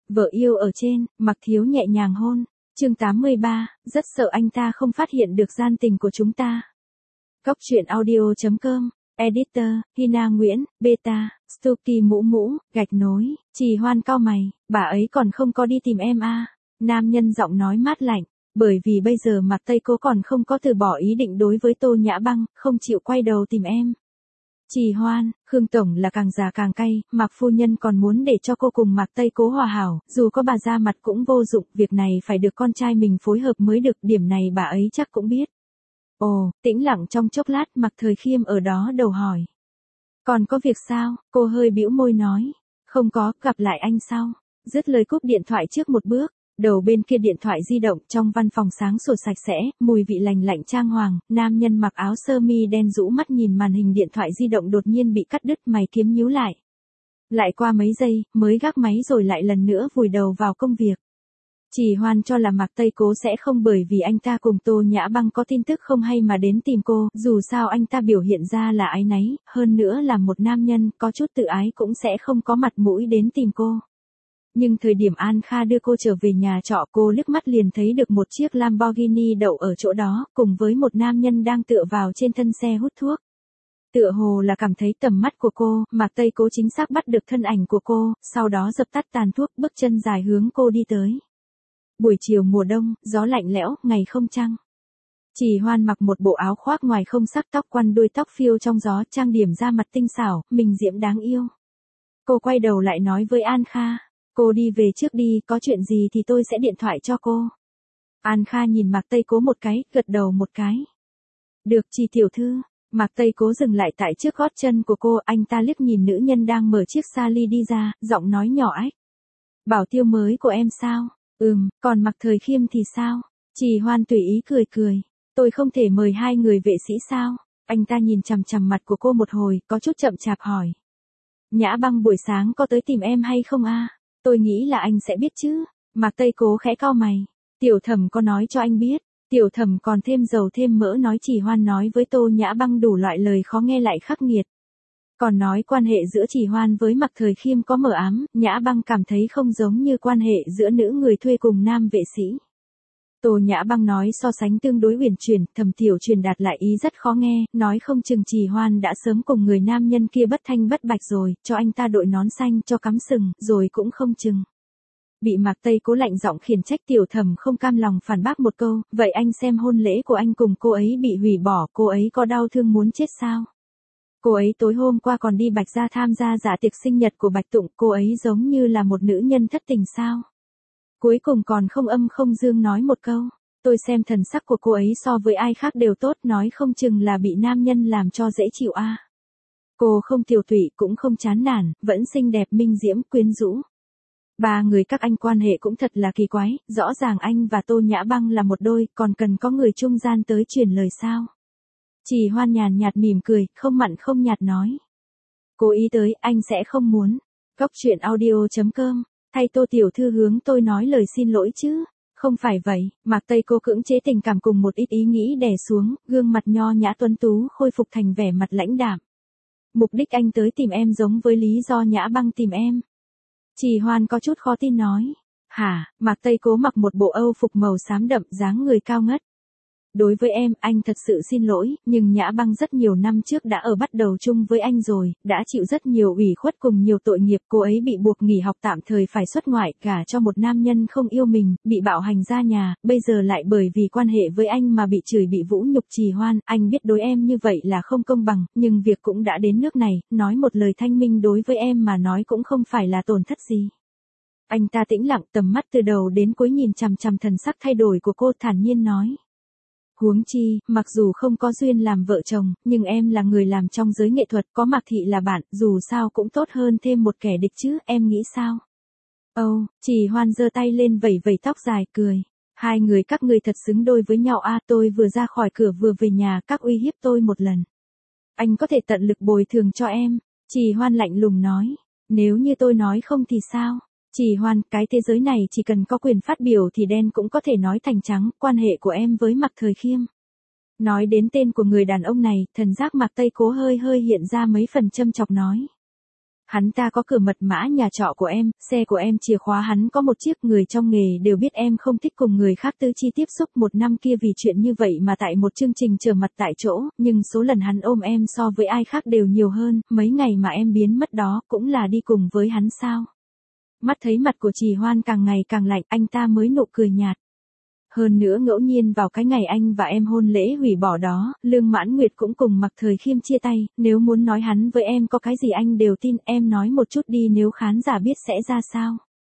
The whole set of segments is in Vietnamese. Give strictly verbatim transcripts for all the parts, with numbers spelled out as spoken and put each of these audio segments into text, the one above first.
Vợ yêu ở trên, Mạc Thiếu nhẹ nhàng hôn. Chương tám mươi ba, rất sợ anh ta không phát hiện được gian tình của chúng ta. Góc truyện audio chấm com, Editor, Hina Nguyễn, Beta, Stuky mũ mũ, gạch nối, Trì Hoan cau mày, bà ấy còn không có đi tìm em à. Nam nhân giọng nói mát lạnh, bởi vì bây giờ Mạc Tây Cố còn không có từ bỏ ý định đối với Tô Nhã Băng, không chịu quay đầu tìm em. Trì Hoan, Khương Tổng là càng già càng cay, Mạc Phu Nhân còn muốn để cho cô cùng Mạc Tây Cố hòa hảo, dù có bà ra mặt cũng vô dụng, việc này phải được con trai mình phối hợp mới được, điểm này bà ấy chắc cũng biết. Ồ, tĩnh lặng trong chốc lát, Mạc Thời Khiêm ở đó đầu hỏi. Còn có việc sao? Cô hơi bĩu môi nói. Không có, gặp lại anh sau. Dứt lời cúp điện thoại trước một bước. Đầu bên kia điện thoại di động, trong văn phòng sáng sủa sạch sẽ, mùi vị lành lạnh trang hoàng, nam nhân mặc áo sơ mi đen rũ mắt nhìn màn hình điện thoại di động đột nhiên bị cắt đứt, mày kiếm nhíu lại. Lại qua mấy giây, mới gác máy rồi lại lần nữa vùi đầu vào công việc. Trì Hoan cho là Mạc Tây Cố sẽ không bởi vì anh ta cùng Tô Nhã Băng có tin tức không hay mà đến tìm cô, dù sao anh ta biểu hiện ra là áy náy, hơn nữa là một nam nhân có chút tự ái cũng sẽ không có mặt mũi đến tìm cô. Nhưng thời điểm An Kha đưa cô trở về nhà trọ, cô liếc mắt liền thấy được một chiếc Lamborghini đậu ở chỗ đó, cùng với một nam nhân đang tựa vào trên thân xe hút thuốc. Tựa hồ là cảm thấy tầm mắt của cô, Mạc Tây Cố chính xác bắt được thân ảnh của cô, sau đó dập tắt tàn thuốc, bước chân dài hướng cô đi tới. Buổi chiều mùa đông, gió lạnh lẽo, ngày không trăng. Trì Hoan mặc một bộ áo khoác ngoài không sắc, tóc quăn đuôi tóc phiêu trong gió, trang điểm da mặt tinh xảo, mình diễm đáng yêu. Cô quay đầu lại nói với An Kha. Cô đi về trước đi, có chuyện gì thì tôi sẽ điện thoại cho cô. An Kha nhìn Mạc Tây Cố một cái, gật đầu một cái. Được Trì tiểu thư. Mạc Tây Cố dừng lại tại trước gót chân của cô, anh ta liếc nhìn nữ nhân đang mở chiếc Sally đi ra, giọng nói nhỏ ếch. Bảo tiêu mới của em sao? Ừm, còn Mạc Thời Khiêm thì sao? Trì Hoan tùy ý cười cười. Tôi không thể mời hai người vệ sĩ sao? Anh ta nhìn chằm chằm mặt của cô một hồi, có chút chậm chạp hỏi. Nhã Băng buổi sáng có tới tìm em hay không a? Tôi nghĩ là anh sẽ biết chứ. Mạc Tây Cố khẽ cau mày. Tiểu Thẩm có nói cho anh biết. Tiểu Thẩm còn thêm dầu thêm mỡ nói Trì Hoan nói với Tô Nhã Băng đủ loại lời khó nghe lại khắc nghiệt. Còn nói quan hệ giữa Trì Hoan với Mạc Thời Khiêm có mờ ám, Nhã Băng cảm thấy không giống như quan hệ giữa nữ người thuê cùng nam vệ sĩ. Tô Nhã Băng nói so sánh tương đối uyển chuyển, Thẩm Tiểu truyền đạt lại ý rất khó nghe, nói không chừng Trì Hoan đã sớm cùng người nam nhân kia bất thanh bất bạch rồi, cho anh ta đội nón xanh cho cắm sừng, rồi cũng không chừng. Bị Mạc Tây Cố lạnh giọng khiển trách, Tiểu Thẩm không cam lòng phản bác một câu, vậy anh xem hôn lễ của anh cùng cô ấy bị hủy bỏ, cô ấy có đau thương muốn chết sao? Cô ấy tối hôm qua còn đi Bạch Gia tham gia dạ tiệc sinh nhật của Bạch Tụng, cô ấy giống như là một nữ nhân thất tình sao? Cuối cùng còn không âm không dương nói một câu, tôi xem thần sắc của cô ấy so với ai khác đều tốt, nói không chừng là bị nam nhân làm cho dễ chịu a. À. Cô không tiều tụy cũng không chán nản, vẫn xinh đẹp minh diễm quyến rũ. Ba người các anh quan hệ cũng thật là kỳ quái, rõ ràng anh và Tô Nhã Băng là một đôi, còn cần có người trung gian tới truyền lời sao? Trì Hoan nhàn nhạt mỉm cười, không mặn không nhạt nói. Cố ý tới, anh sẽ không muốn. Góc truyện audio chấm com. Thay Tô tiểu thư hướng tôi nói lời xin lỗi chứ. Không phải vậy, Mạc Tây Cố cưỡng chế tình cảm cùng một ít ý nghĩ đè xuống, gương mặt nho nhã tuấn tú khôi phục thành vẻ mặt lãnh đạm. Mục đích anh tới tìm em giống với lý do Nhã Băng tìm em. Trì Hoan có chút khó tin nói. Hả? Mạc Tây Cố mặc một bộ âu phục màu xám đậm, dáng người cao ngất. Đối với em, anh thật sự xin lỗi, nhưng Nhã Băng rất nhiều năm trước đã ở bắt đầu chung với anh rồi, đã chịu rất nhiều ủy khuất cùng nhiều tội nghiệp, cô ấy bị buộc nghỉ học tạm thời phải xuất ngoại, gả cho một nam nhân không yêu mình, bị bạo hành ra nhà, bây giờ lại bởi vì quan hệ với anh mà bị chửi bị vũ nhục. Trì Hoan, anh biết đối em như vậy là không công bằng, nhưng việc cũng đã đến nước này, nói một lời thanh minh đối với em mà nói cũng không phải là tổn thất gì. Anh ta tĩnh lặng, tầm mắt từ đầu đến cuối nhìn chằm chằm thần sắc thay đổi của cô, thản nhiên nói. Huống chi, mặc dù không có duyên làm vợ chồng, nhưng em là người làm trong giới nghệ thuật, có Mạc Thị là bạn, dù sao cũng tốt hơn thêm một kẻ địch chứ, em nghĩ sao? Âu, oh, Trì Hoan giơ tay lên vẩy vẩy tóc dài, cười. Hai người các ngươi thật xứng đôi với nhau a, à, tôi vừa ra khỏi cửa vừa về nhà, các uy hiếp tôi một lần. Anh có thể tận lực bồi thường cho em, Trì Hoan lạnh lùng nói. Nếu như tôi nói không thì sao? Trì Hoan, cái thế giới này chỉ cần có quyền phát biểu thì đen cũng có thể nói thành trắng, quan hệ của em với Mạc Thời Khiêm. Nói đến tên của người đàn ông này, thần giác Mạc Tây Cố hơi hơi hiện ra mấy phần châm chọc nói. Hắn ta có cửa mật mã nhà trọ của em, xe của em, chìa khóa hắn có một chiếc, người trong nghề đều biết em không thích cùng người khác tư chi tiếp xúc. Một năm kia vì chuyện như vậy mà tại một chương trình trở mặt tại chỗ, nhưng số lần hắn ôm em so với ai khác đều nhiều hơn, mấy ngày mà em biến mất đó cũng là đi cùng với hắn sao? Mắt thấy mặt của Trì Hoan càng ngày càng lạnh, anh ta mới nụ cười nhạt. Hơn nữa ngẫu nhiên vào cái ngày anh và em hôn lễ hủy bỏ đó, Lương Mãn Nguyệt cũng cùng Mạc Thời Khiêm chia tay, nếu muốn nói hắn với em có cái gì anh đều tin, em nói một chút đi nếu khán giả biết sẽ ra sao.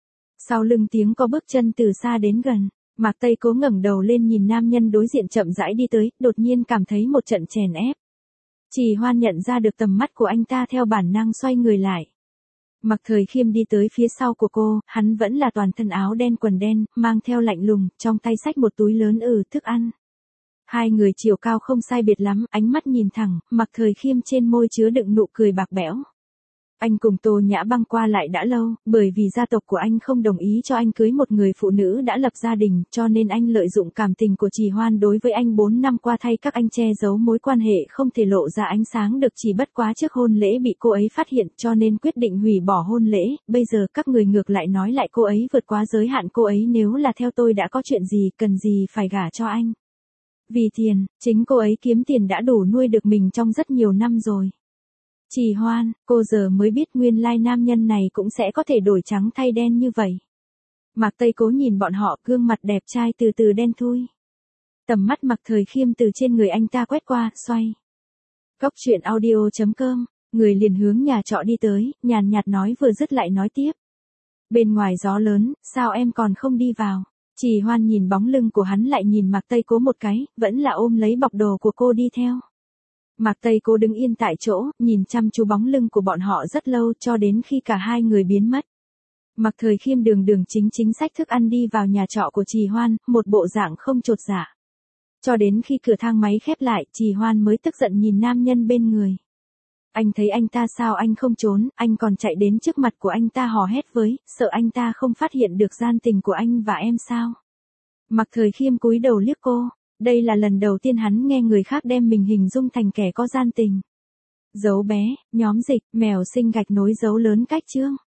Sau lưng tiếng có bước chân từ xa đến gần, Mạc Tây Cố ngẩng đầu lên nhìn nam nhân đối diện chậm rãi đi tới, đột nhiên cảm thấy một trận chèn ép. Trì Hoan nhận ra được tầm mắt của anh ta theo bản năng xoay người lại. Mạc Thời Khiêm đi tới phía sau của cô, hắn vẫn là toàn thân áo đen quần đen, mang theo lạnh lùng, trong tay xách một túi lớn ừ thức ăn. Hai người chiều cao không sai biệt lắm, ánh mắt nhìn thẳng, Mạc Thời Khiêm trên môi chứa đựng nụ cười bạc bẽo. Anh cùng Tô Nhã Băng qua lại đã lâu, bởi vì gia tộc của anh không đồng ý cho anh cưới một người phụ nữ đã lập gia đình, cho nên anh lợi dụng cảm tình của Trì Hoan đối với anh bốn năm qua thay các anh che giấu mối quan hệ không thể lộ ra ánh sáng được, chỉ bất quá trước hôn lễ bị cô ấy phát hiện cho nên quyết định hủy bỏ hôn lễ, bây giờ các người ngược lại nói lại cô ấy vượt quá giới hạn, cô ấy nếu là theo tôi đã có chuyện gì, cần gì phải gả cho anh. Vì tiền, chính cô ấy kiếm tiền đã đủ nuôi được mình trong rất nhiều năm rồi. Trì Hoan, cô giờ mới biết nguyên lai nam nhân này cũng sẽ có thể đổi trắng thay đen như vậy. Mạc Tây Cố nhìn bọn họ, gương mặt đẹp trai từ từ đen thui. Tầm mắt Mạc Thời Khiêm từ trên người anh ta quét qua, xoay. Cốc truyện audio chấm com, người liền hướng nhà trọ đi tới, nhàn nhạt nói vừa dứt lại nói tiếp. Bên ngoài gió lớn, sao em còn không đi vào? Trì Hoan nhìn bóng lưng của hắn lại nhìn Mạc Tây Cố một cái, vẫn là ôm lấy bọc đồ của cô đi theo. Mạc Tây Cố đứng yên tại chỗ, nhìn chăm chú bóng lưng của bọn họ rất lâu cho đến khi cả hai người biến mất. Mạc Thời Khiêm đường đường chính chính xách thức ăn đi vào nhà trọ của Trì Hoan, một bộ dạng không chột dạ. Cho đến khi cửa thang máy khép lại, Trì Hoan mới tức giận nhìn nam nhân bên người. Anh thấy anh ta sao anh không trốn, anh còn chạy đến trước mặt của anh ta hò hét với, sợ anh ta không phát hiện được gian tình của anh và em sao? Mạc Thời Khiêm cúi đầu liếc cô. Đây là lần đầu tiên hắn nghe người khác đem mình hình dung thành kẻ có gian tình. Dấu bé, nhóm dịch, mèo sinh gạch nối dấu lớn cách chương.